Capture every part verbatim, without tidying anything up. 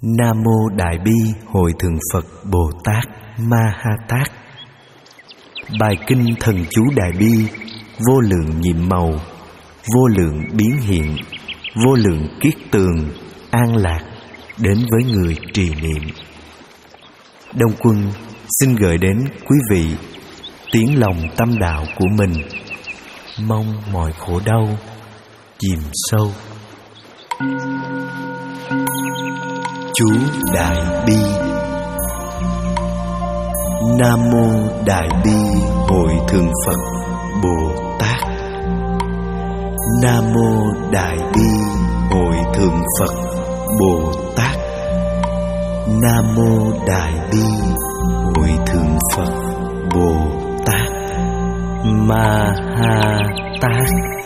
Nam Mô Đại Bi Hội Thượng Phật Bồ Tát Ma Ha Tát. Bài kinh thần chú Đại Bi vô lượng nhiệm màu, vô lượng biến hiện, vô lượng kiết tường, an lạc đến với người trì niệm. Đông Quân xin gửi đến quý vị tiếng lòng tâm đạo của mình, mong mọi khổ đau chìm sâu. Chú Đại Bi. Nam Mô Đại Bi Hội Thượng Phật Bồ Tát. Nam Mô Đại Bi Hội Thượng Phật Bồ Tát. Nam Mô Đại Bi Hội Thượng Phật Bồ Tát Ma Ha Tát.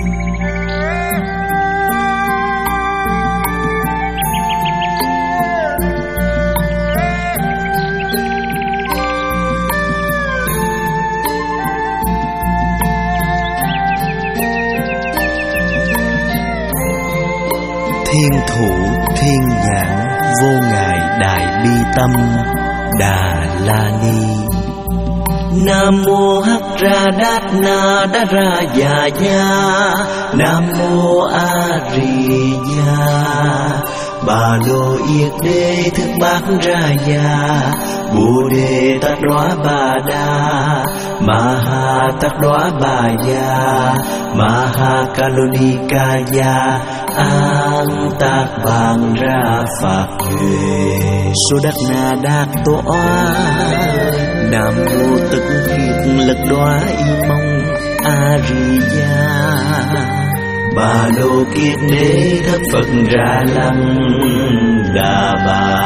Thiên thủ thiên nhãn vô ngại đại bi tâm Đà La Ni. Nam Mô Hắc Ra Đát Na Đa Ra Già Gia. Nam Mô A Ri Gia. Bà Lô Yết Đế Thức Bát Ra Gia. Bồ Đề Tát Đoá Bà Đa. Ma Ha Tát Đoá Bà Gia. Ma Ha Ca Lô Ni Ca Gia. An Tát Bàn Ra Phật Huệ. Số Đắc Na Đát Toa. Nam Mô Tức Kiệt Lực Đoá Y Mông A Ri Gia. Bà Lô Kiết Đế Thất Phật Ra Lăng Đà Bà.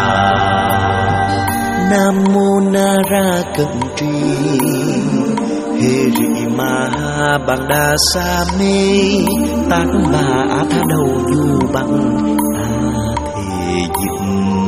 Nam Mô Na Ra Cận Trì. Hê Rị Ma Ha Bằng Đa Sa Mê. Tát Bà Á Tha Đầu Du Bằng A Thề Dịch.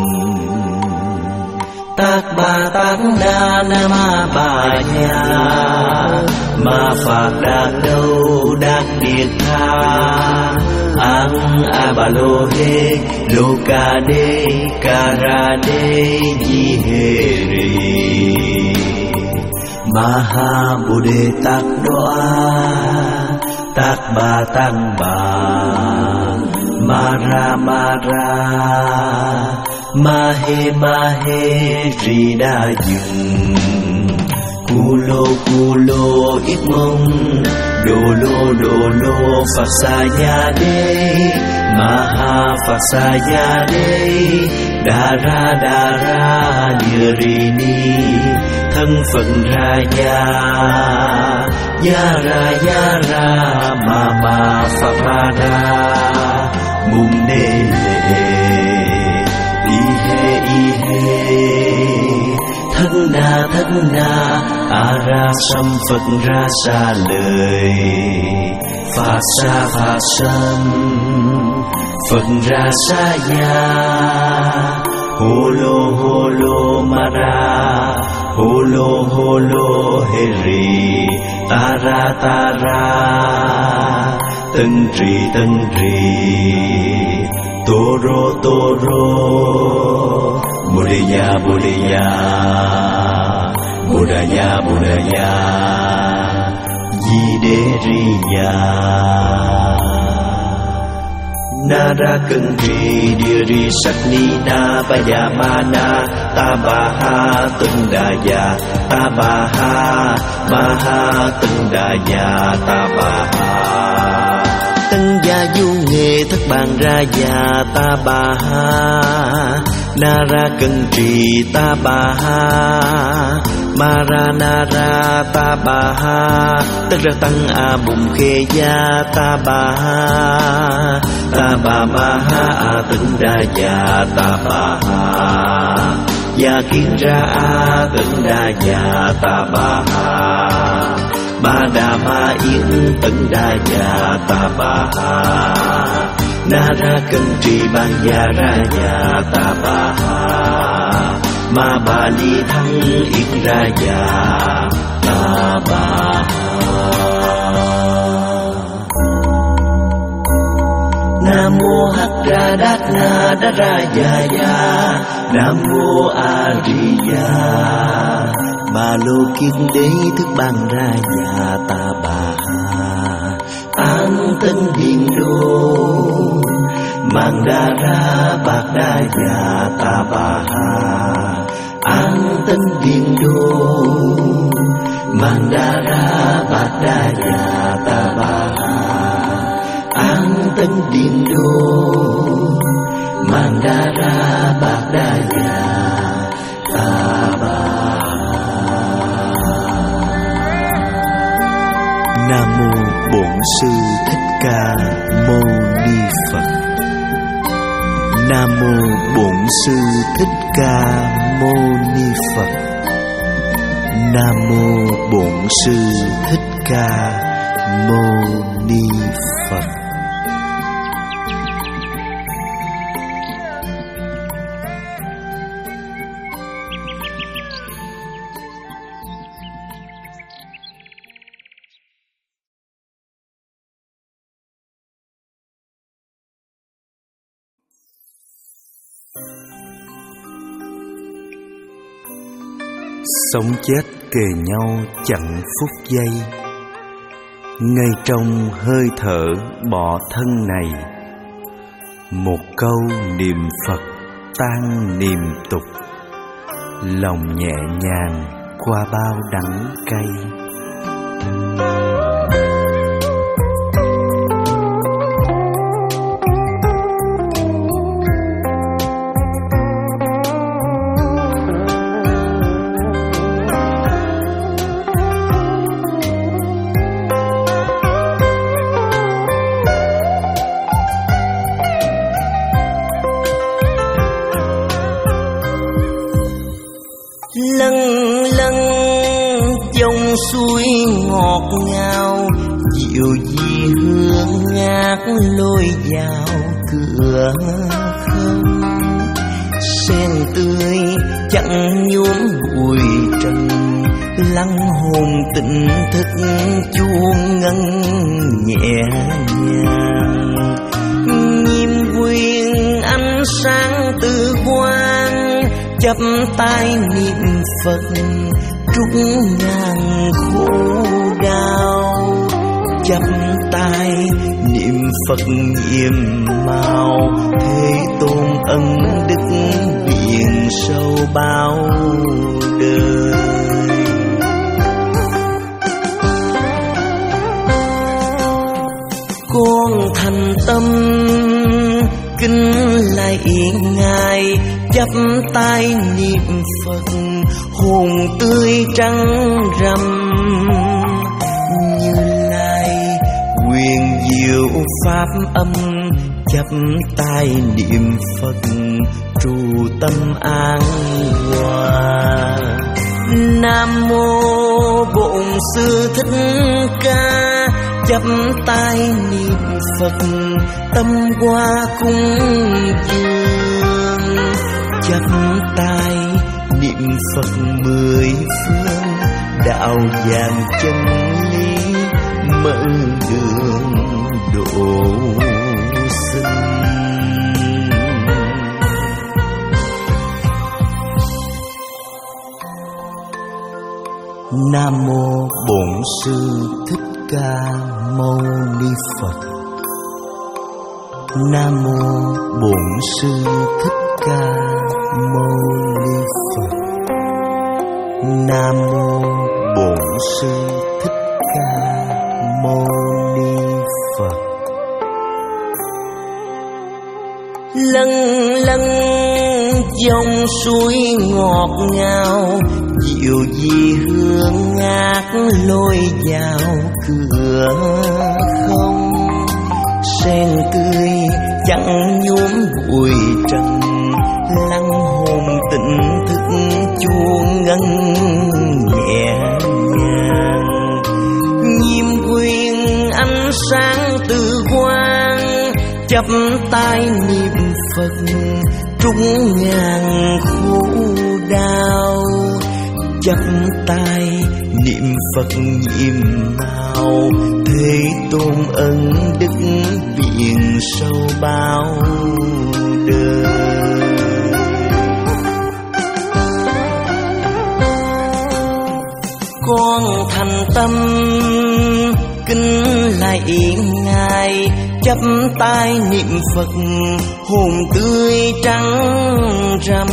Tát Bà Tát Đa Na Ma Bà Nha. Ma Phạt Đạt Đâu Đạt Điệt Tha. Ang A Bà Lô Hê Lô Ca Đê Ca Ra Đê Di Hê Rì. Ma Ha Bồ Đề Tát Đoá. Tát Bà Tát Bà. Ma Ra Ma Ra. Ma Hê Ma Hê Ri Đa Dừng. Cu Lô Cu Lô Ít Mông. Đô Lô Đô Lô Phật Sa Gia Đê. Ma Ha Phật Sa Gia Đê. Đà Ra Đà Ra Địa Ri Ni. Thân Phật Ra Gia. Gia Ra Gia Ra Ma Ma Phật Ma Ra. Mùng Đê Lệ. Y Hê Y Hê. Thân Na Thân Na. A Ra Sâm Phật Ra Sa Lời. Phật Sa Phật Sâm Phật Ra Sa Gia. Hô Lô Hô Lô Ma Ra. Hô Lô Hô Lô Hê Rì. Ta Ra Ta Ra. Tân Trì Tân Trì. Tô Rô Tô Rô. Bồ Đề Gia Bồ Đề Gia. Bồ Đà Gia Bồ Đà Gia. Di Đế Ri Gia. Na Ra Cân Trì Địa Ri Sắc Ni Na Ba Gia Ma Na. Ta Bà Ha Tân Đà Gia. Ta Bà Ha Ma Ha Tân Đà Gia. Ta Bà Ha Tân Gia Du Nghề Thất Bàn Ra Gia. Ta Bà Ha. Na Ra Cân Trì Ta Bà Ha. Ma Ra Na Ra Ta Bà Ha. Tất Ra Tăng A Bụng Khê Gia. Ta Bà Ha. Ta Bà Ma Ha A Tân Đà Gia. Ta Bà Ha. Gia Kiến Ra A Tân Đà Gia. Ta Bà Ha. Ba Đà Ma Yến Tân Đà Gia. Ta Bà Ha. Na Ra Cân Trì Ban Gia Ra Gia. Ta Bà Ha. Ma Bà Li Thăng Yết Ra Gia. Ta Bà Ha. Nam Mô Hắc Ra Đát Na Đa Ra Già Gia. Nam mô A Di Đà. Ba lô kiết đế thức ban ra già ta bà ha. An tân điện đô mang đa ra bạc đa già ta bà ha. An tân điện đô mang đa ra bạc đa già ta bà ha. An tân điện đô mang đa ra bạc đa già ta bà ha. Nam mô Bổn Sư Thích Ca Mâu Ni Phật. Nam mô Bổn Sư Thích Ca Mâu Ni Phật. Nam mô Bổn Sư Thích Ca Mâu Ni Phật. Sống chết kề nhau chẳng phút giây, ngay trong hơi thở bỏ thân này. Một câu niệm Phật tan niềm tục, lòng nhẹ nhàng qua bao đắng cay. Lân lân dòng suối ngọt ngào, dịu di hương ngát lôi vào cửa không. Sen tươi chẳng nhuốm bụi trần, lắng hồn tỉnh thức chuông ngân nhẹ nhàng. Nhiêm quyên ánh sáng từ quang, chắp tay niệm Phật trút ngàn khổ đau. Chắp tay niệm Phật nhiệm màu, thế tôn ân đức biển sâu bao đời. Con thành tâm kính lạy Ngài, chắp tay niệm Phật hồn tươi trắng rằm. Như Lai quyền diệu pháp âm, chắp tay niệm Phật trụ tâm an hòa. Nam mô Bổn Sư Thích Ca, chắp tay niệm Phật tâm hoa cung dương. Chắp tay niệm Phật mười phương, đạo vàng chân lý mở đường độ sinh. Nam mô Bổn Sư Thích Ca Mâu Ni Phật. Nam mô Bổn Sư Thích Ca Mâu Ni Phật. Nam mô Bổn Sư Thích Ca Mâu Ni Phật. Lân lân dòng suối ngọt ngào, dịu di hương ngát lôi vào cửa không. Sen tươi chẳng nhuốm bụi trần, lắng hồn tỉnh thức chuông ngân nhẹ nhàng. Nhiêm quyên ánh sáng từ quang, chắp tay niệm Phật trút ngàn khổ đau. Chắp tay niệm Phật nhiệm màu, thế tôn ân đức biển sâu bao đời. tâm kính lạy ngài, chắp tay niệm Phật hồn tươi trắng rằm.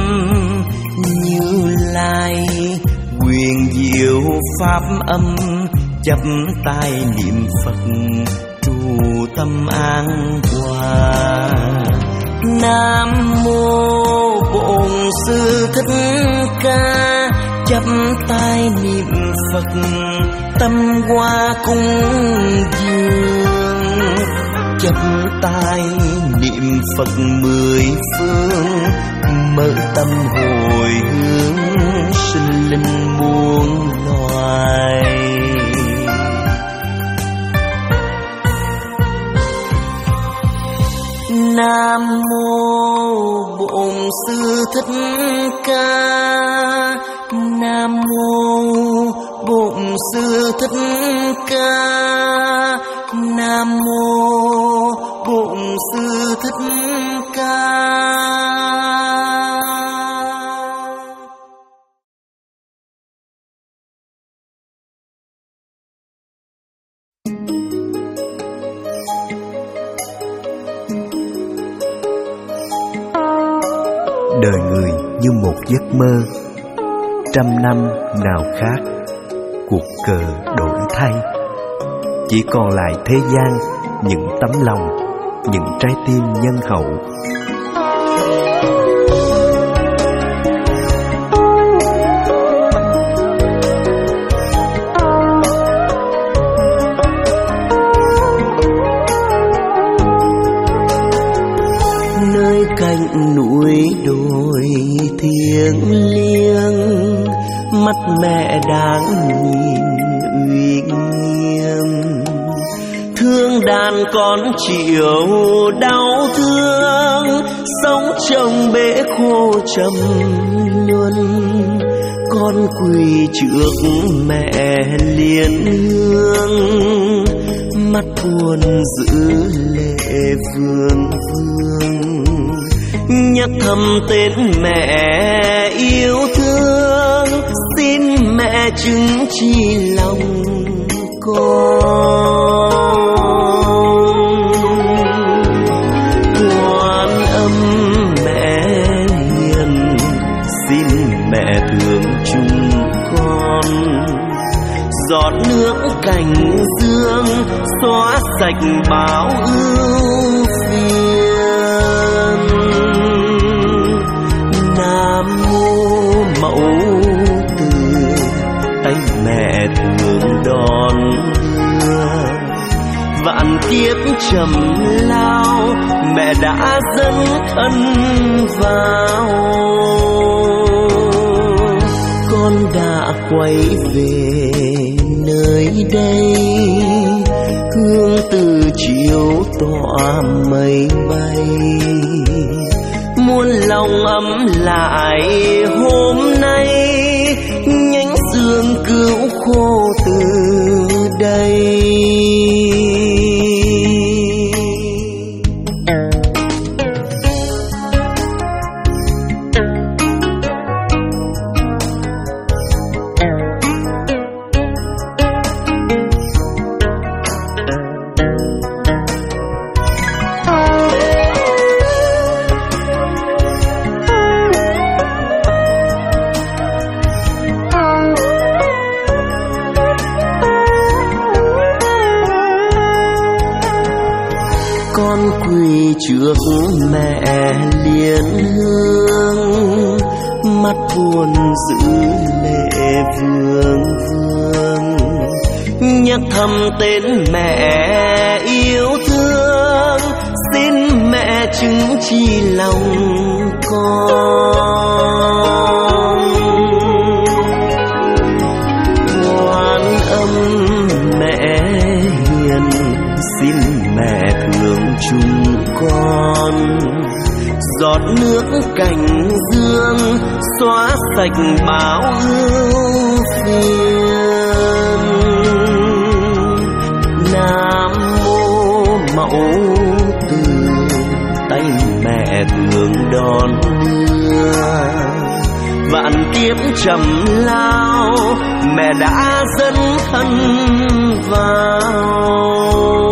Như Lai quyền diệu pháp âm, chắp tay niệm Phật trụ tâm an hòa. Nam mô Bổn Sư Thích Ca, chắp tay niệm Phật tâm hoa cung dương. Chắp tay niệm Phật mười phương, mở tâm hồi hướng sinh linh muôn loài. Nam mô Bổn Sư Thích Ca, Nam mô Bổn Sư Thích Ca, Nam mô Bổn Sư Thích Ca. Đời người như một giấc mơ, trăm năm nào khác cuộc cờ đổi thay. Chỉ còn lại thế gian những tấm lòng, những trái tim nhân hậu. Nơi cạnh núi đồi thiêng liêng, mắt mẹ đáng nhìn uy nghiêm. Thương đàn con chịu đau thương, sống trong bể khô trầm luân. Con quỳ trước mẹ liền hương, mắt buồn giữ lệ vương vương. Nhắc thầm tên mẹ yêu thương, xin mẹ chứng chi lòng con. Quan âm mẹ hiền, xin mẹ thương chúng con. Giọt nước cành dương xóa sạch báo ưu phiền. Nam mô Mẫu Từ, tay mẹ thương đón đưa. Vạn kiếp trầm lao, mẹ đã dấn thân vào. Con đã quay về nơi đây, hương từ chiều tỏa mây bay. Muôn lòng ấm lại hôm nay, nhánh sương cứu khô từ đây. Con quỳ trước mẹ liền hương, mắt buồn giữ lệ vương vương. Nhắc thầm tên mẹ yêu thương, xin mẹ chứng chi lòng con. Quan âm mẹ hiền, xin mẹ thương chúng con. Giọt nước cành dương xóa sạch báo ưu phiền. Nam mô Mẫu Từ, tay mẹ thương đón đưa. Vạn ngàn kiếp trầm lao, mẹ đã dẫn thân vào.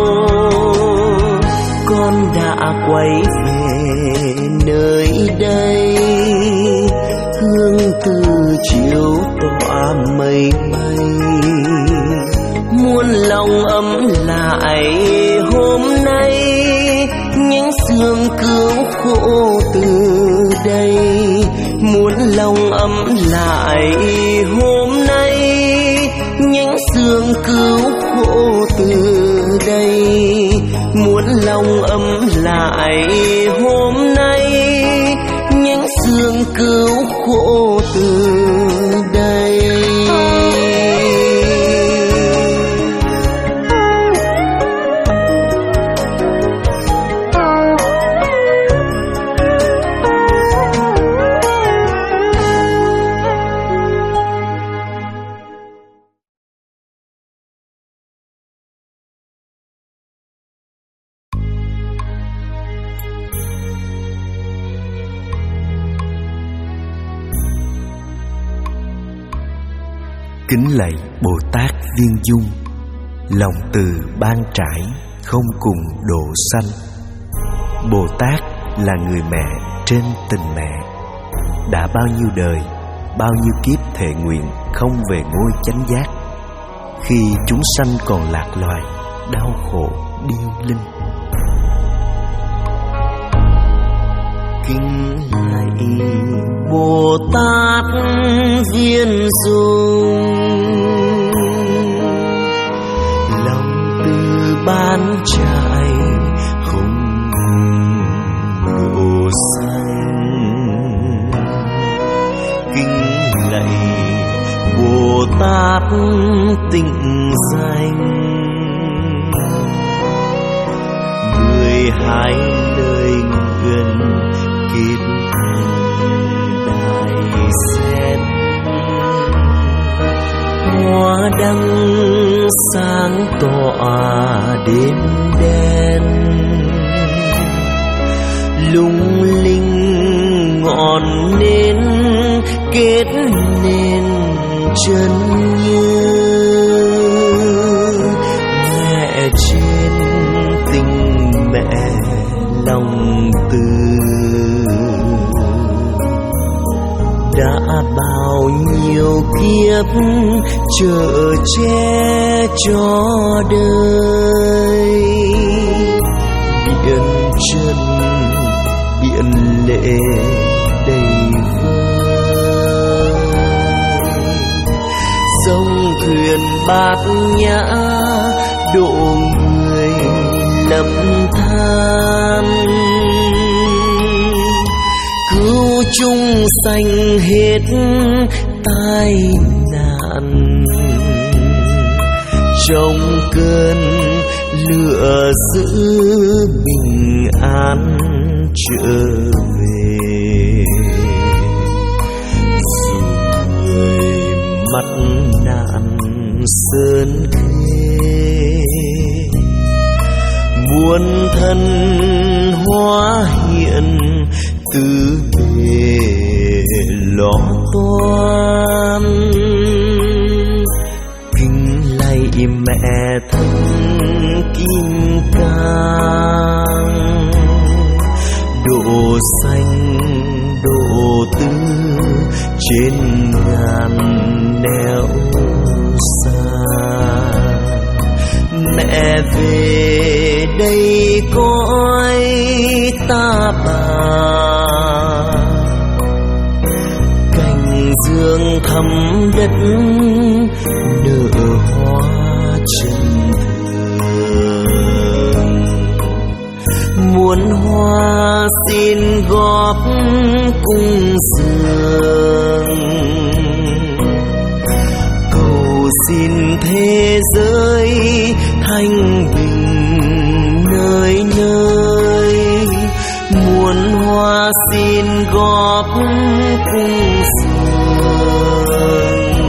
Con đã quay về nơi đây, hương từ chiều tỏa mây mây. Muôn lòng ấm lại hôm nay, những sương cứu khổ từ đây. Muốn lòng ấm lại hôm nay, những sương cứu khổ từ đây. Muốn lòng ấm lại hôm nay, những sương cứu khổ từ đây. Kính lạy Bồ Tát Viên Dung, lòng từ ban trải không cùng độ sanh. Bồ Tát là người mẹ trên tình mẹ, đã bao nhiêu đời, bao nhiêu kiếp thệ nguyện không về ngôi chánh giác. Khi chúng sanh còn lạc loài, đau khổ điêu linh. Kính lạy Bồ Tát Viên Dung, lòng từ ban trải không độ sanh. Kính lạy Bồ Tát tịnh danh, mười hai lời gần kết đại sen. Hoa đăng sáng tỏa đêm đen, lung linh ngọn nến kết nên chân như. Mẹ trên tình mẹ lòng từ, đã bao nhiêu kiếp chở che cho đời. Biển chân biển lệ đầy vơi, sông thuyền bát nhã độ người lầm than. Cứu chúng sanh hết tai nạn, trong cơn lửa giữ bình an trở về. Rồi mắt nạn sơn khê, muôn thân hóa hiện từ bề lo toan. Kính lạy mẹ thân kim cang, độ xanh độ tư trên ngàn nẻo xa. Mẹ về đây cõi ta bà, cành dương thắm đất nở hoa chân thường. Muôn hoa xin góp cung dường, cầu xin thế giới thanh bình nơi nơi. Muôn hoa xin góp cung dường,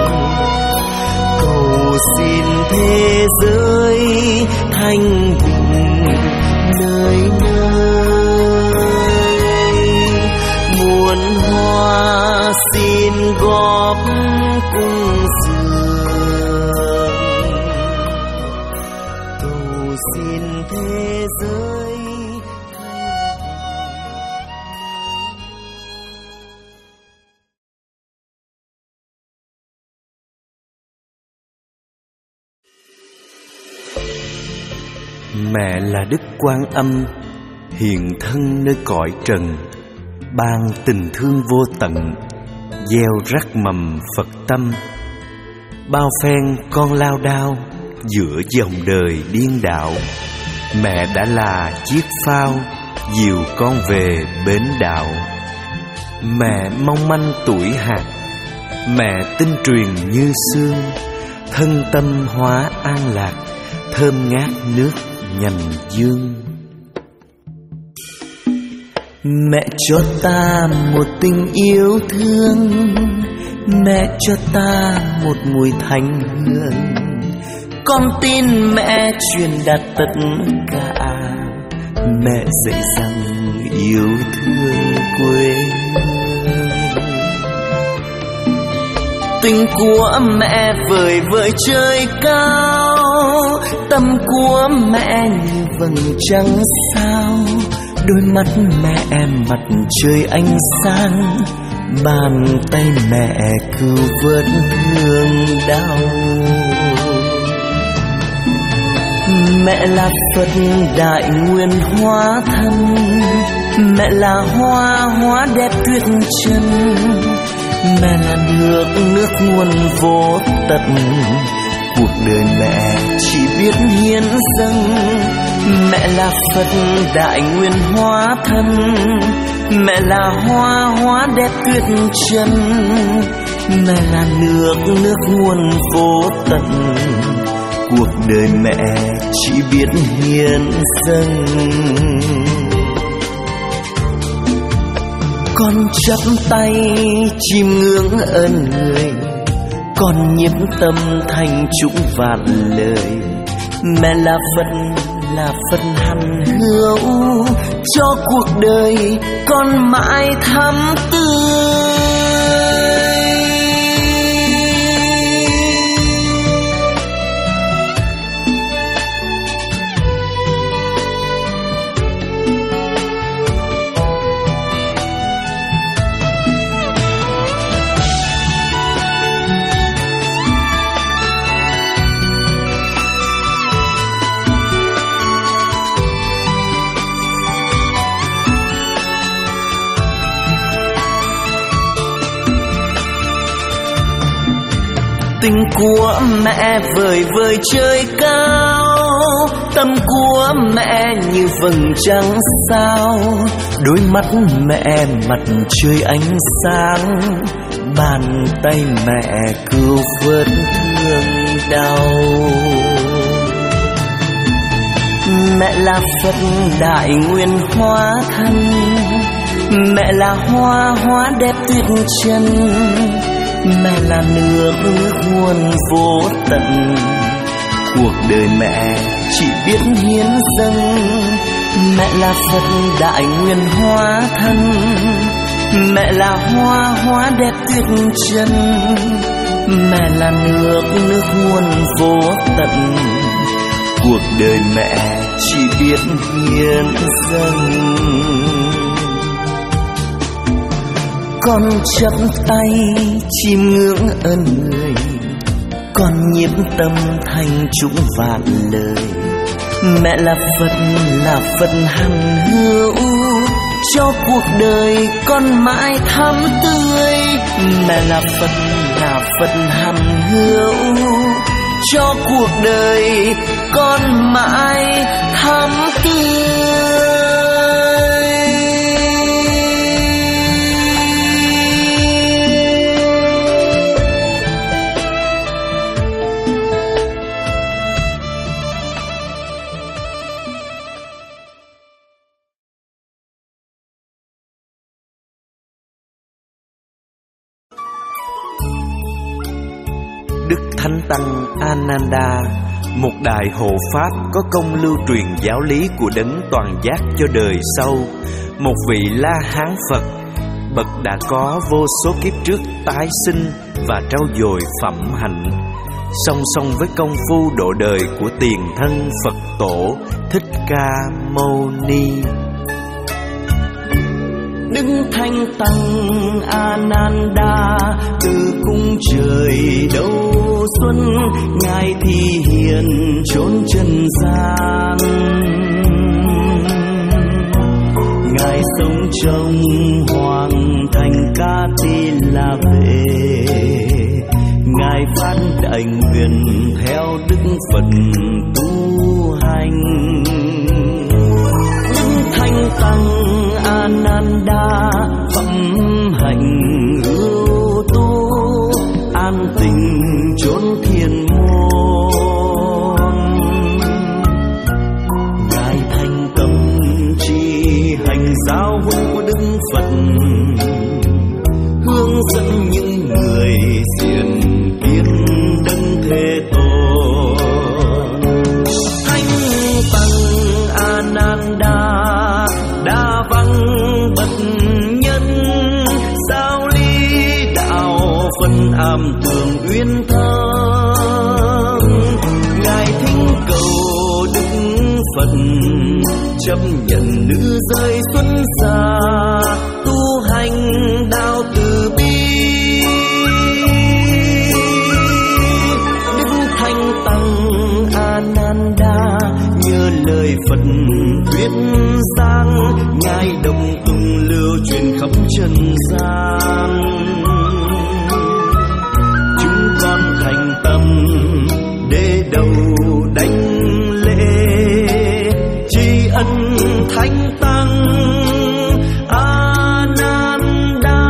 cầu xin thế giới thanh bình nơi nơi. Muôn hoa xin góp cung dường, cầu xin thế giới. Mẹ là Đức Quan Âm, hiện thân nơi cõi trần, ban tình thương vô tận, gieo rắc mầm Phật tâm. Bao phen con lao đao giữa dòng đời điên đảo, mẹ đã là chiếc phao dìu con về bến đảo. Mẹ mong manh tuổi hạt, mẹ tinh truyền như sương, thân tâm hóa an lạc, thơm ngát nước nhành dương. Mẹ cho ta một tình yêu thương, mẹ cho ta một mùi thanh hương. Con tin mẹ truyền đạt tất cả, mẹ dạy rằng yêu thương quê hương. Tình của mẹ vời vợi trời cao, tâm của mẹ như vầng trăng sao. Đôi mắt mẹ mặt trời ánh sáng, bàn tay mẹ cứu vớt thương đau. Mẹ là Phật đại nguyện hóa thân, mẹ là hoa hóa đẹp tuyệt trần. Mẹ là nước, nước nguồn vô tận, cuộc đời mẹ chỉ biết hiến dâng. Mẹ là Phật đại nguyện hóa thân, mẹ là hoa hóa đẹp tuyệt trần. Mẹ là nước, nước nguồn vô tận, cuộc đời mẹ chỉ biết hiến dâng. Con chắp tay chim ngưỡng ơn người, con nhiếp tâm thành chúng vạn lời. Mẹ là Phật, là Phật hằng hữu, cho cuộc đời con mãi thắm tươi. Tình của mẹ vời vợi trời cao, tâm của mẹ như vầng trăng sao. Đôi mắt mẹ mặt trời ánh sáng, bàn tay mẹ cứu vớt thương đau. Mẹ là Phật đại nguyện hóa thân, mẹ là hoa hóa đẹp tuyệt trần. Mẹ là nước, nước nguồn vô tận, cuộc đời mẹ chỉ biết hiến dâng. Mẹ là Phật đại nguyện hóa thân, mẹ là hoa hóa đẹp tuyệt trần. Mẹ là nước, nước nguồn vô tận, cuộc đời mẹ chỉ biết hiến dâng. Con chắp tay chim ngưỡng ơn người, con nhiếp tâm thành chúng vạn lời. Mẹ là Phật, là Phật hằng hữu, cho cuộc đời con mãi thắm tươi. Mẹ là Phật, là Phật hằng hữu, cho cuộc đời con mãi thắm tươi. Đức Thánh Tăng Ananda, một đại hộ pháp có công lưu truyền giáo lý của Đấng toàn giác cho đời sau, một vị La Hán Phật, bậc đã có vô số kiếp trước tái sinh và trau dồi phẩm hạnh, song song với công phu độ đời của tiền thân Phật tổ Thích Ca Mâu Ni. Đức Thanh Tăng Ananda từ cung trời đâu xuân, ngài thi hiền chốn trần gian. Ngài sống trong hoàng thành Ca Tỳ La Vệ, ngài phát đại nguyện theo Đức Phật tu hành. Đức Thanh Tăng Ananda phẩm hạnh ưu tú, an tình chốn thiên môn. Ngài thành tâm trì hành giáo huấn của Đức Phật, hướng dẫn những người xiển kiến Đấng Thế Tôn. Thánh Tăng Ananda đa văn bậc nhân, giáo lý đạo phân am tường uyên thơm. Ngài thỉnh cầu Đức Phật chấp nhận nữ giới xuất gia, tu hành đạo từ bi. Đức Thanh Tăng Ananda nhờ lời Phật thuyết giảng, ngài đồng tung lưu truyền khắp trần gian. Chúng con thành tâm để đầu đánh lễ, tri ân Thánh Tăng Ananda.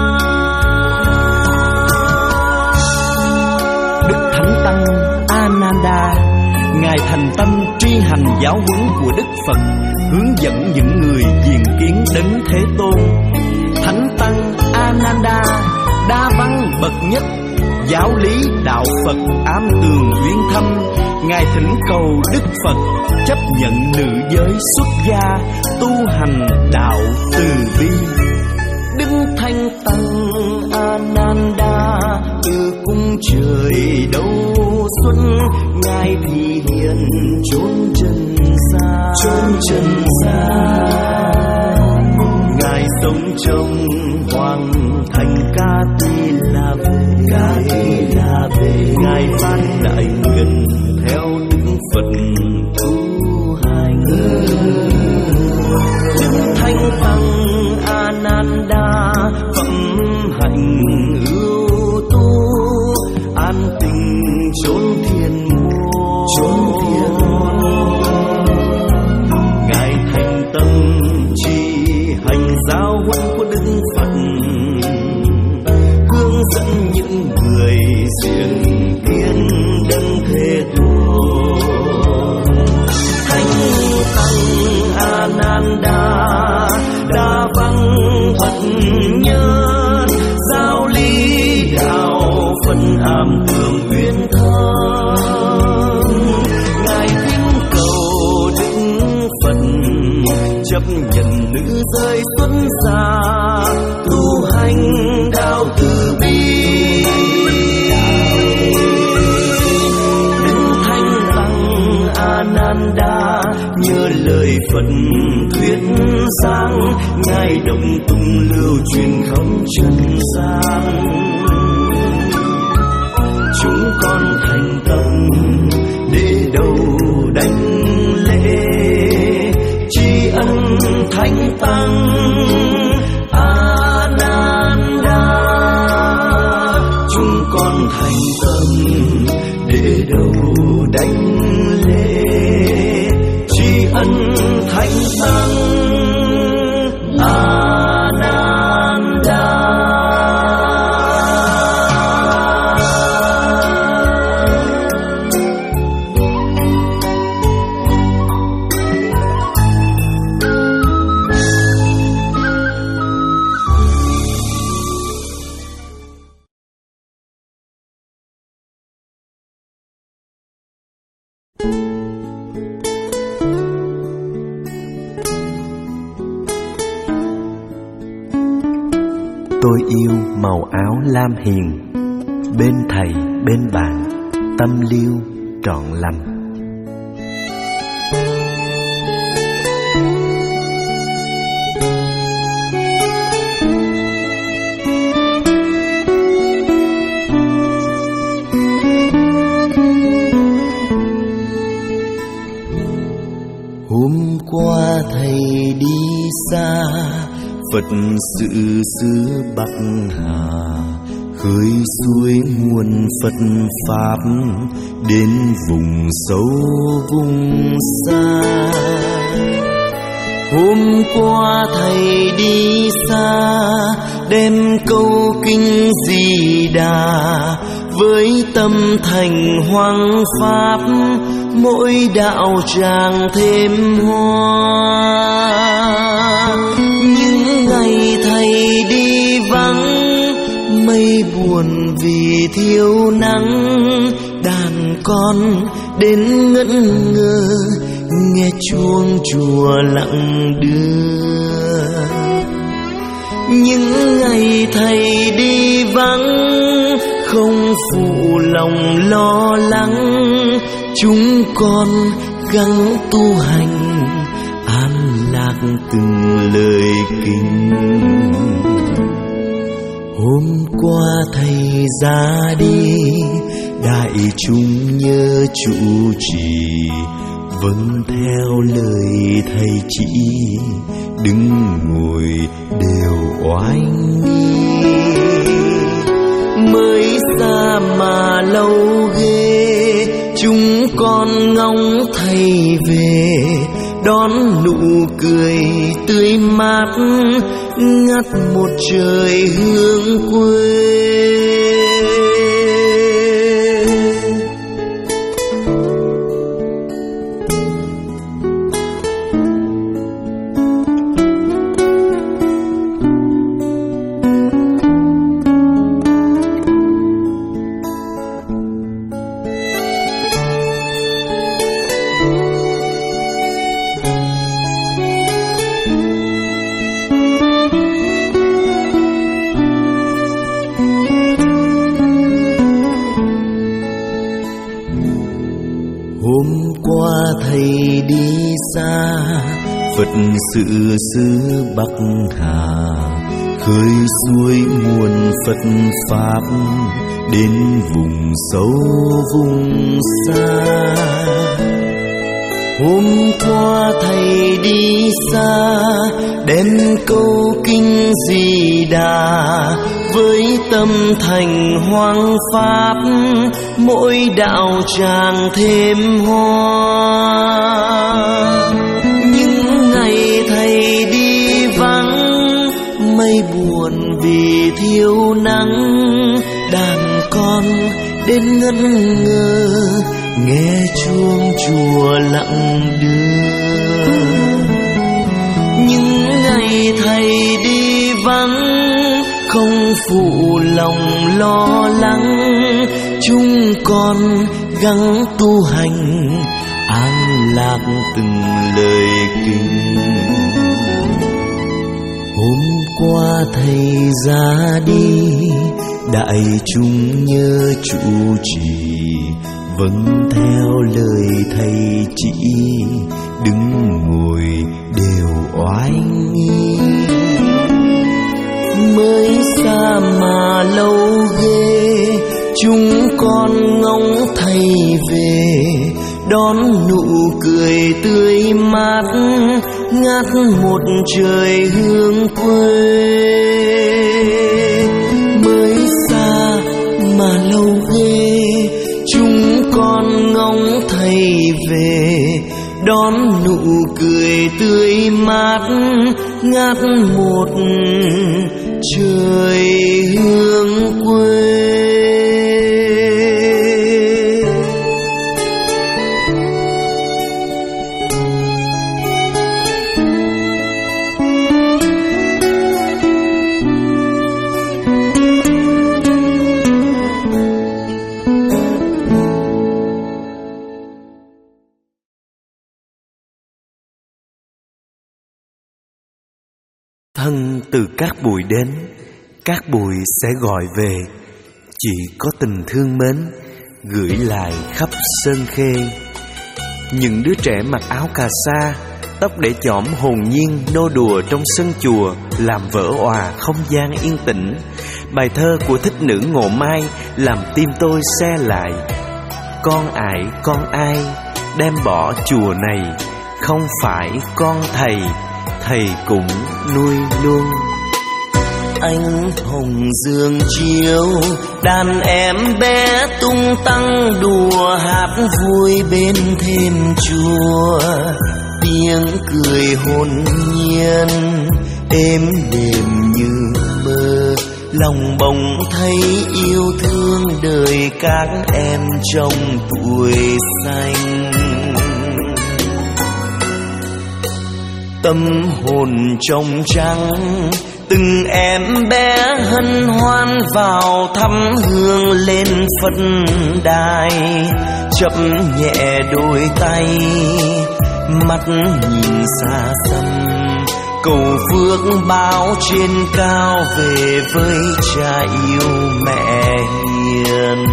Đức Thánh Tăng Ananda, ngài thành tâm tri hành giáo huấn của Đức Phật, hướng dẫn những người diện kiến Đấng Thế Tôn. Thánh Tăng Ananda đa văn bậc nhất, giáo lý đạo Phật ám tường uyên thâm. Ngài thỉnh cầu Đức Phật chấp nhận nữ giới xuất gia, tu hành đạo từ bi. Đức Thanh Tăng Ananda từ cung trời đâu xuân, ngài thi hiền chốn trần gian. Chốn trần gian, ngài sống trong hoàng thành Ca Tỳ La Vệ. Ca Tỳ La Vệ, ngài phát đại nguyện theo Đức Phật tu hành. Đức Thanh Tăng Ananda phẩm hạnh ưu tú, an tình chốn thiên môn. Chốn thiên môn, ngài thành tâm trì hành giáo huấn của Đức Phật, hướng dẫn những người xiển kiến Đấng Thế Tôn. Thánh Tăng Ananda đa văn bậc nhân, giáo lý đạo phân am tường uyên thơm. Ngài thỉnh cầu Đức Phật chấp nhận nữ giới xuất gia, tu hành đạo từ bi. Đức Thanh Tăng Ananda nhờ lời Phật thuyết giảng, ngài đồng tung lưu truyền khắp trần gian. Chúng con thành tâm để đầu đánh lễ, tri ân Thánh Tăng Ananda. Chúng con thành tâm để đầu đánh lễ, tri ân Thánh Tăng Ananda. Tôi yêu màu áo lam hiền, bên thầy bên bạn, tâm liêu trọn lành. Hôm qua thầy đi xa, Phật sự xứ Bắc Hà, khơi xuôi nguồn Phật Pháp đến vùng sâu vùng xa. Hôm qua thầy đi xa, đem câu kinh Di Đà với tâm thành hoằng pháp, mỗi đạo tràng thêm hoa. Những ngày thầy đi vắng, mây buồn vì thiếu nắng, đàn con đến ngẩn ngơ nghe chuông chùa lặng đưa. Những ngày thầy đi vắng, không phụ lòng lo lắng, chúng con gắng tu hành, an lạc từng lời kinh. Hôm qua thầy ra đi, đại chúng nhớ trụ trì, vâng theo lời thầy chỉ, đứng ngồi đều oanh nghi. Mới xa mà lâu ghê, chúng con ngóng thầy về, đón nụ cười tươi mát, ngắt một trời hương quê. Hôm qua thầy đi xa, Phật sự xứ Bắc Hà, khơi xuôi nguồn Phật Pháp đến vùng sâu vùng xa. Hôm qua thầy đi xa, đem câu kinh Di Đà với tâm thành hoằng pháp, mỗi đạo tràng thêm hoa. Những ngày thầy đi vắng, mây buồn vì thiếu nắng, đàn con đến ngẩn ngơ nghe chuông chùa lặng đưa. Những ngày thầy đi vắng, không phụ lòng lo lắng, chúng con gắng tu hành, an lạc từng lời kinh. Hôm qua thầy ra đi, đại chúng nhớ trụ trì, vâng theo lời thầy chỉ, đứng ngồi đều oanh nghi. Mới xa mà lâu ghê, chúng con ngóng thầy về, đón nụ cười tươi mát, ngát một trời hương quê. Mới xa mà lâu ghê, chúng con ngóng thầy về, đón nụ cười tươi mát, ngát một trời hương quê. Thân từ các bụi đến, cát bụi sẽ gọi về, chỉ có tình thương mến gửi lại khắp sơn khê. Những đứa trẻ mặc áo cà sa, tóc để chỏm hồn nhiên nô đùa trong sân chùa, làm vỡ òa không gian yên tĩnh. Bài thơ của thích nữ Ngộ Mai làm tim tôi se lại. Con ải con ai đem bỏ chùa này, không phải con thầy, thầy cũng nuôi luôn. Ánh hồng dương chiếu, đàn em bé tung tăng đùa hát vui bên thềm chùa. Tiếng cười hồn nhiên êm đềm như mơ, lòng bỗng thấy yêu thương đời các em trong tuổi xanh. Tâm hồn trong trắng, từng em bé hân hoan vào thăm hương lên Phật đài. Chậm nhẹ đôi tay, mắt nhìn xa xăm, cầu phước báo trên cao về với cha yêu mẹ hiền.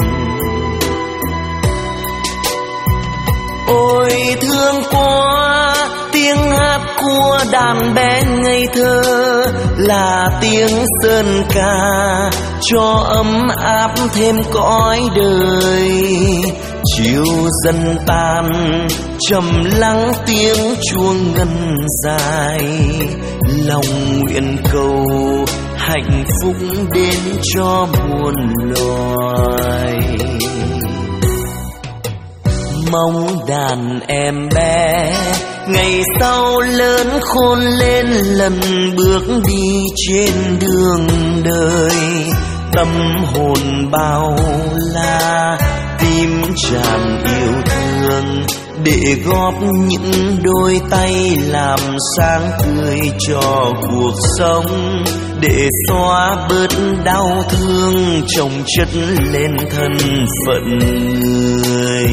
Ôi thương quá, tiếng hát của đàn bé ngây thơ là tiếng sơn ca cho ấm áp thêm cõi đời. Chiều dần tan, trầm lắng tiếng chuông ngân dài, lòng nguyện cầu hạnh phúc đến cho muôn loài. Mong đàn em bé ngày sau lớn khôn lên, lần bước đi trên đường đời. Tâm hồn bao la, tim tràn yêu thương, để góp những đôi tay làm sáng tươi cho cuộc sống. Để xóa bớt đau thương, chồng chất lên thân phận người.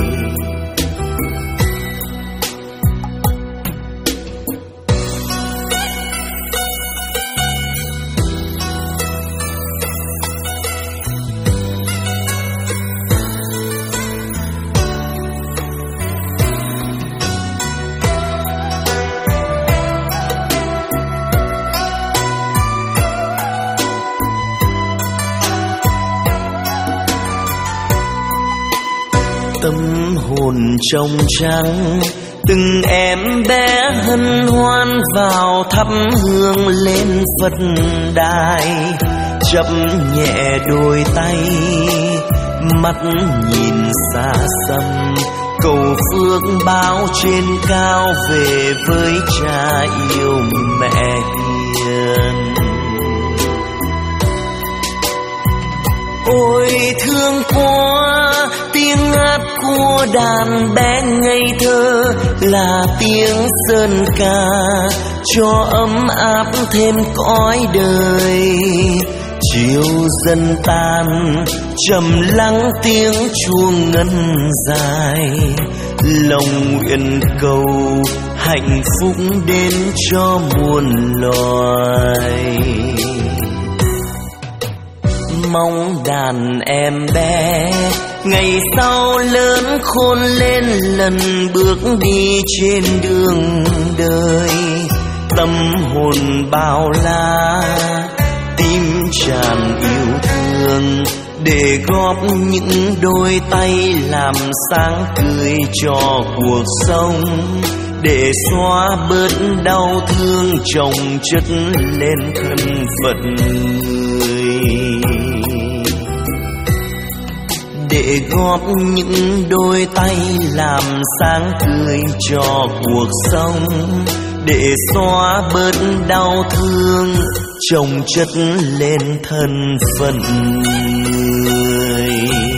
Tâm hồn trong trắng, từng em bé hân hoan vào thắp hương lên Phật đài. Chậm nhẹ đôi tay, mắt nhìn xa xăm, cầu phước báo trên cao về với cha yêu mẹ hiền. Ôi thương quá, tiếng hát của đàn bé ngây thơ là tiếng sơn ca cho ấm áp thêm cõi đời. Chiều dần tan, trầm lắng tiếng chuông ngân dài, lòng nguyện cầu hạnh phúc đến cho muôn loài. Mong đàn em bé ngày sau lớn khôn lên, lần bước đi trên đường đời. Tâm hồn bao la, tim tràn yêu thương, để góp những đôi tay làm sáng tươi cho cuộc sống. Để xóa bớt đau thương, chồng chất lên thân phận người. Để góp những đôi tay làm sáng tươi cho cuộc sống. Để xóa bớt đau thương, chồng chất lên thân phận người.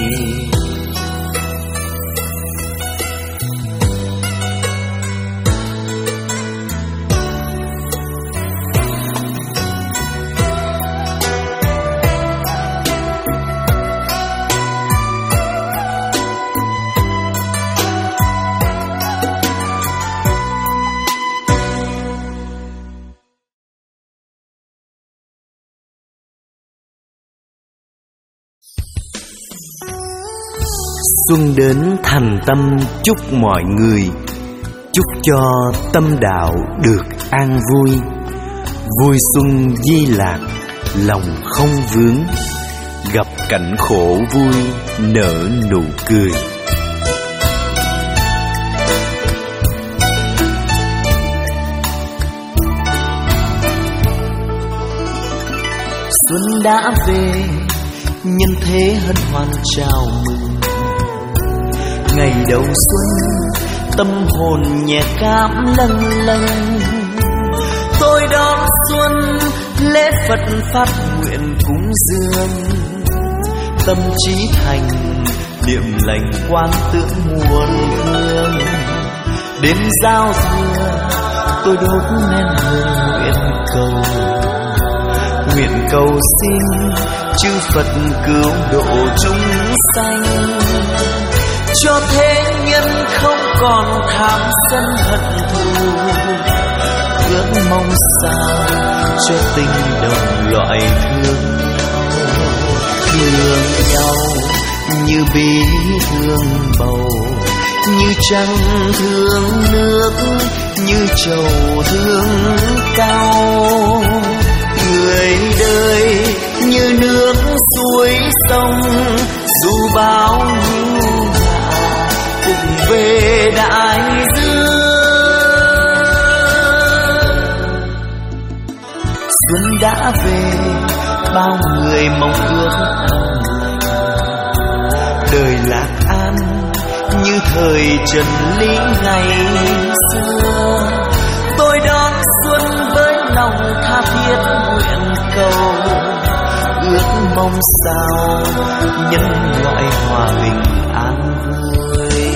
Xuân đến thành tâm chúc mọi người, chúc cho tâm đạo được an vui. Vui xuân di lạc, lòng không vướng, gặp cảnh khổ vui nở nụ cười. Xuân đã về, nhân thế hân hoan chào mừng. Ngày đầu xuân, tâm hồn nhẹ cảm lâng lâng. Tôi đón xuân, lễ Phật phát nguyện cúng dường. Tâm trí thành, niệm lành quán tưởng muôn hương. Đêm giao thừa, tôi đốt nén hương nguyện cầu. Nguyện cầu xin chư Phật cứu độ chúng sanh, cho thế nhân không còn tham sân hận thù. Ước mong sao cho tình đồng loại thương thương nhau như bí thương bầu, như trăng thương nước, như trầu thương cao. Người đời như nước suối sông, dù bao nhiêu ngã cùng về đại dương. Xuân đã về, bao người mong ước an lành. Đời lạc an như thời trần lý ngày xưa. Tôi đón xuân với lòng tha thiết nguyện cầu. Ước mong sao nhân loại hòa bình an vui.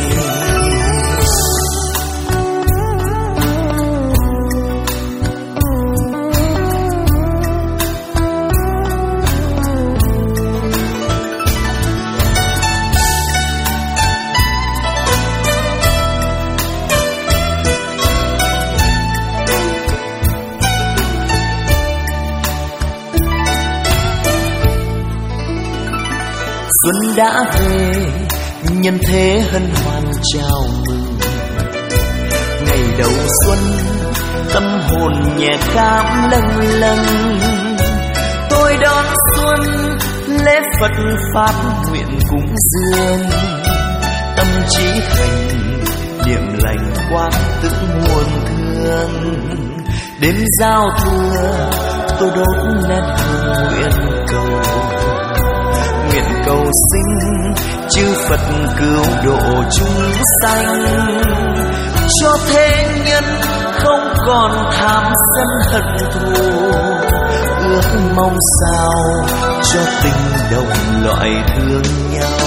Xuân đã về, nhân thế hân hoan chào mừng. Ngày đầu xuân, tâm hồn nhẹ cảm lâng lâng. Tôi đón xuân, lễ Phật phát nguyện cúng dường. Tâm trí thành, niệm lành quán tưởng muôn thương. Đêm giao thừa, tôi đốt nén hương nguyện cầu. Nguyện cầu xin chư Phật cứu độ chúng sanh, cho thế nhân không còn tham sân hận thù. Ước mong sao cho tình đồng loại thương nhau.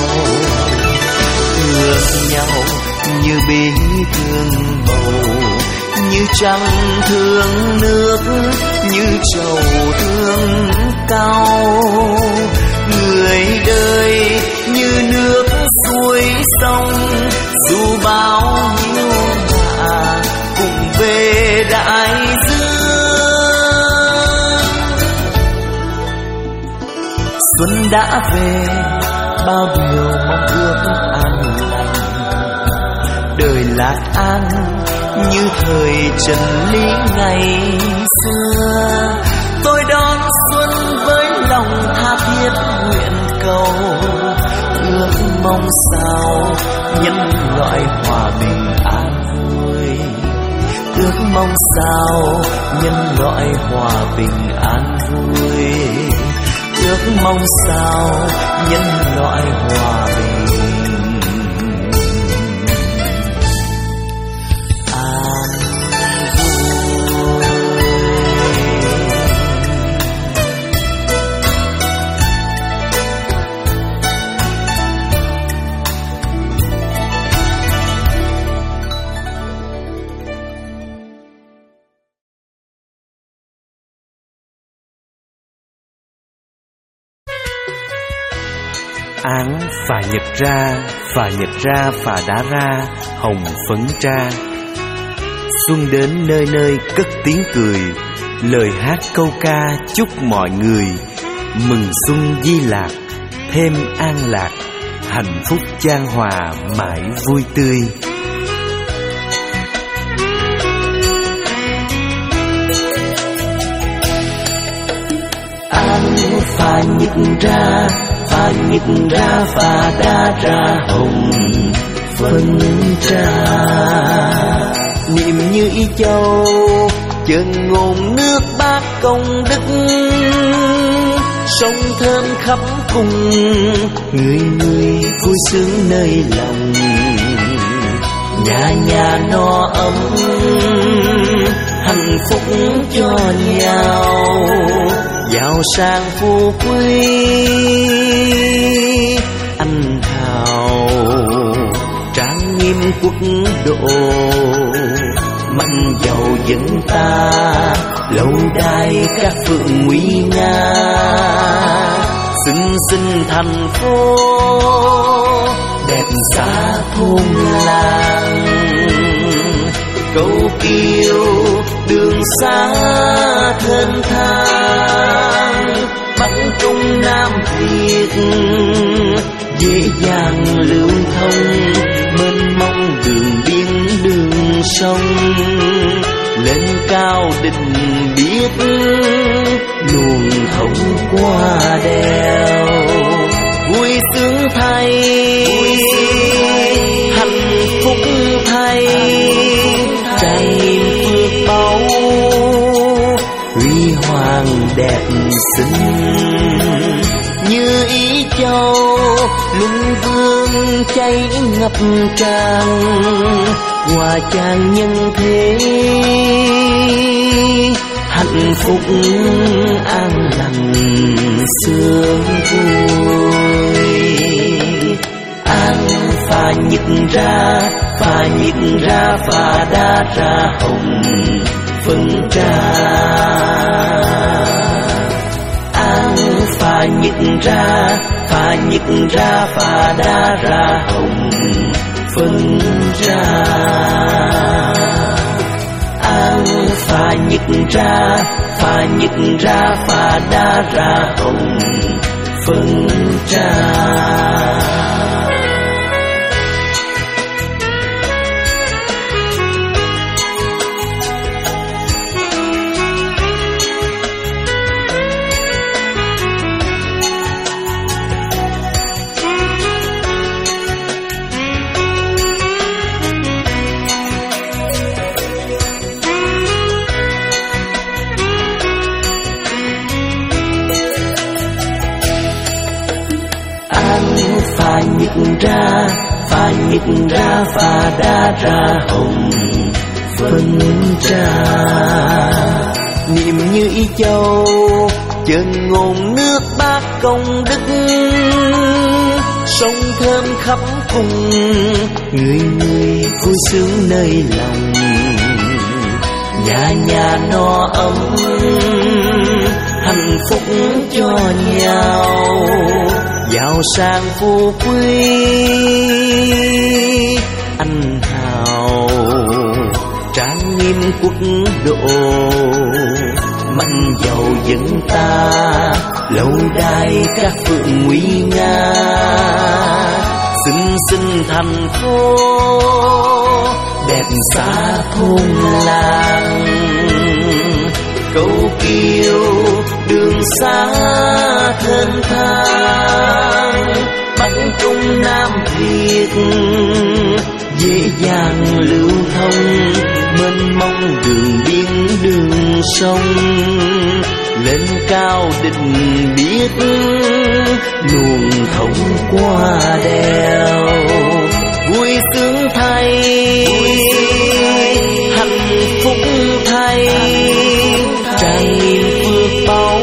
Thương nhau như bí thương bầu, như trăng thương nước, như trầu thương cao. Người đời như nước suối sông, dù bao nhiêu ngã cùng về đại dương. Xuân đã về, bao điều mong ước an lành. Đời lạc an như thời trần lý ngày xưa. Tôi đón xuân với lòng tha thiết nguyện cầu. Ước mong sao nhân loại hòa bình an vui. Ước mong sao nhân loại hòa bình an vui. Ước mong sao nhân loại hòa bình Áng phà nhật ra, phà nhật ra, phà đá ra, hồng phấn tra. Xuân đến nơi nơi cất tiếng cười, lời hát câu ca chúc mọi người mừng xuân di lạc, thêm an lạc, hạnh phúc chan hòa mãi vui tươi. An pha nhật ra, pha nhật ra, pha đa ra hồng phân trà. Niệm như ý châu chân ngôn nước bát công đức, sông thơm khắp cùng người người vui sướng nơi lòng. Nhà nhà no ấm hạnh phúc cho nhau, giàu sang phú quý anh hào, trang nghiêm quốc độ mạnh giàu dân ta, lâu đài các phượng nguy nga. xinh xinh thành phố đẹp xa thôn làng, câu kiều đường xa thân thang. Bắc Trung Nam Việt dễ dàng lưu thông, mênh mông đường biên đường sông. Lên cao đỉnh biết luồng thông qua đèo, vui sướng thay, hạnh phúc thay, trải nghiệm phước báu, huy hoàng đẹp xinh như ý châu. luân vương cháy ngập tràn, hòa tràn nhân thế hạnh phúc an lành sướng vui. An pha nhật ra, pha nhật ra, pha đa ra hồng phân trà. An pha nhật ra, pha nhật ra, pha đa ra hồng phân trà. An pha nhật ra, pha nhật ra, pha đa ra hồng phân trà. Pha nhật ra, pha nhật ra, pha đa ra hồng phân trà. niệm như ý châu chân ngôn nước bát công đức, sông thơm khắp cùng người người vui sướng nơi lòng. Nhà nhà no ấm hạnh phúc cho nhau, giàu sang phú quý anh hào, trang nghiêm quốc độ mạnh giàu dân ta, lâu đài các phượng nguy nga. xinh xinh thành phố đẹp xa thôn làng, câu kiều đường xa thân thang. Bắc Trung Nam Việt dễ dàng lưu thông, mênh mông đường biên đường sông. Lên cao đỉnh biết luồng thông qua đèo, vui sướng thay, hạnh phúc thay, trải nghiệm phước báu,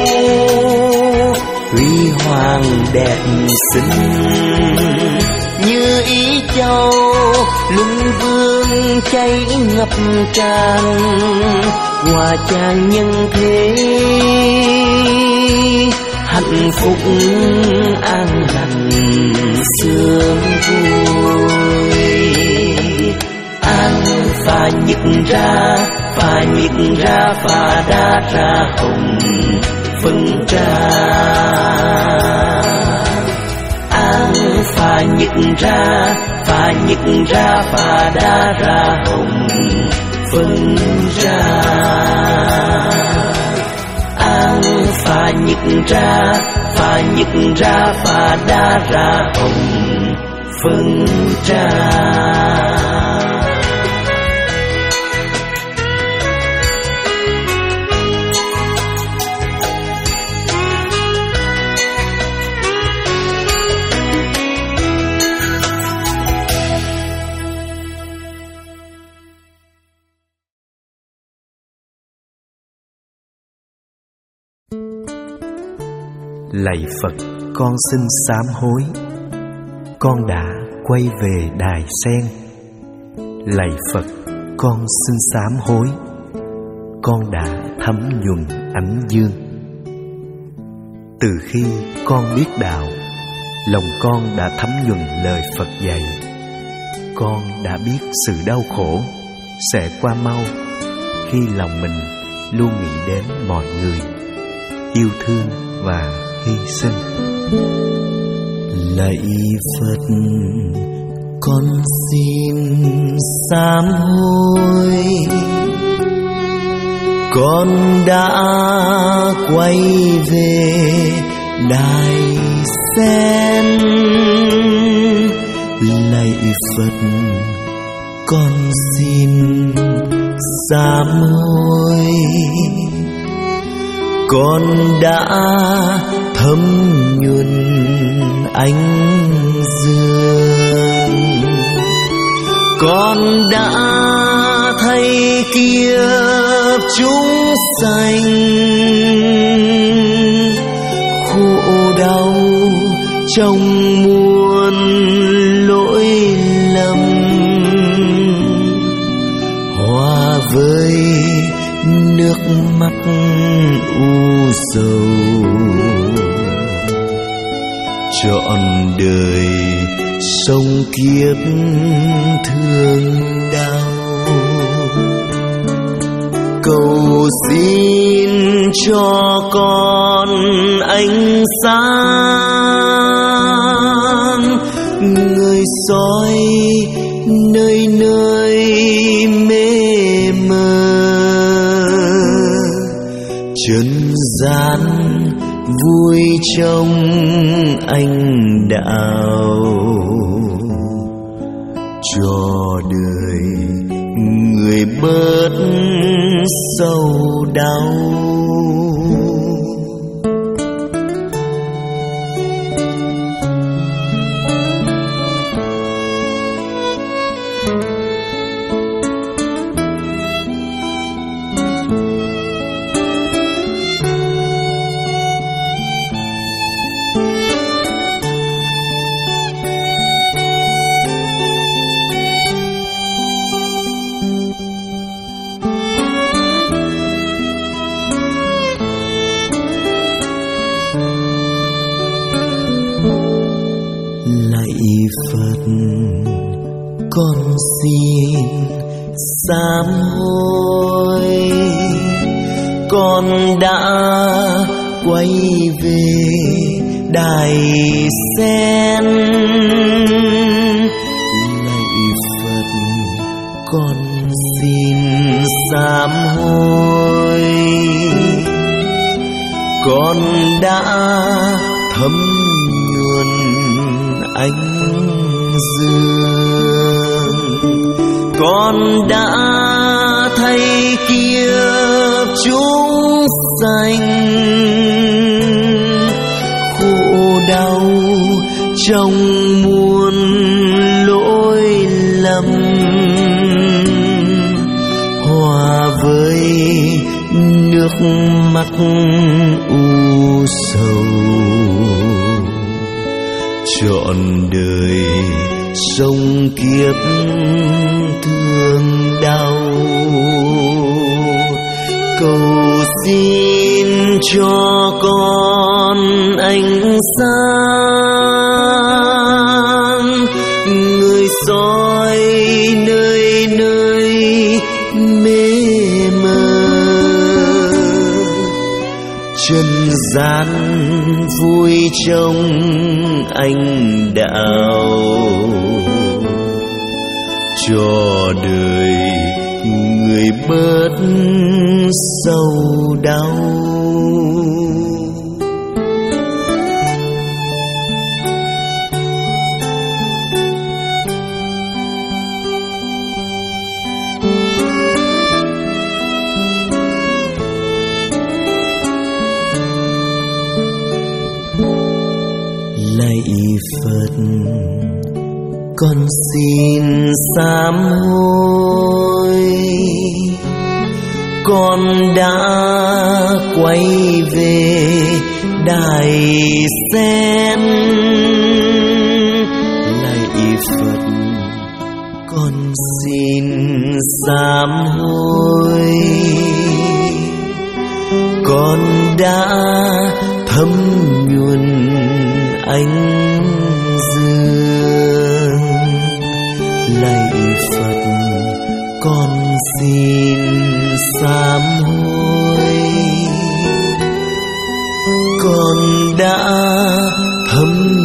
huy hoàng đẹp xinh như ý châu. luân vương cháy ngập tràn, hòa tràn nhân thế hạnh phúc an lành sướng vui. An pha nhật ra, pha nhật ra, pha đa ra hồng phân trà. An pha nhức ra phá nhức ra phá đa ra hồng phân ra an phá nhức ra phá nhức ra phá đa ra hồng phân ra. Lạy Phật, con xin sám hối, con đã quay về đài sen. Lạy Phật, con xin sám hối, con đã thấm nhuần ánh dương. Từ khi con biết đạo, lòng con đã thấm nhuần lời Phật dạy. Con đã biết sự đau khổ sẽ qua mau khi lòng mình luôn nghĩ đến mọi người, yêu thương và hy sinh. Lạy Phật, con xin sám hối, con đã quay về đài sen. Lạy Phật, con xin sám hối, con đã thấm nhuần ánh dương. Con đã thay kiếp chúng sanh khổ đau trong muôn lỗi lầm, hòa với nước mắt u sầu trọn đời sống kiếp thương đau. Cầu xin cho con ánh sáng, người soi nơi nơi mê mờ, trần gian vui trong anh đạo, cho đời người bớt sầu đau. Phật, con xin sám hối, con đã quay về đài sen. Lạy Phật, con xin sám hối, con đã thấm nhuần ánh dương. Con đã thay kiếp chúng sanh khổ đau trong muôn lỗi lầm, hòa với nước mắt u sầu trọn đời sống kiếp thương đau. Cầu xin cho con ánh sáng, người soi nơi nơi mê mờ, trần gian vui trong anh đạo, cho đời người bớt sầu đau. Lạy Phật, con xin sám hối, con đã quay về Đài Sen. Lạy Phật, con xin sám hối, con đã thấm nhuần ánh dương. Lạy Phật, con xin sám hối, con đã thấm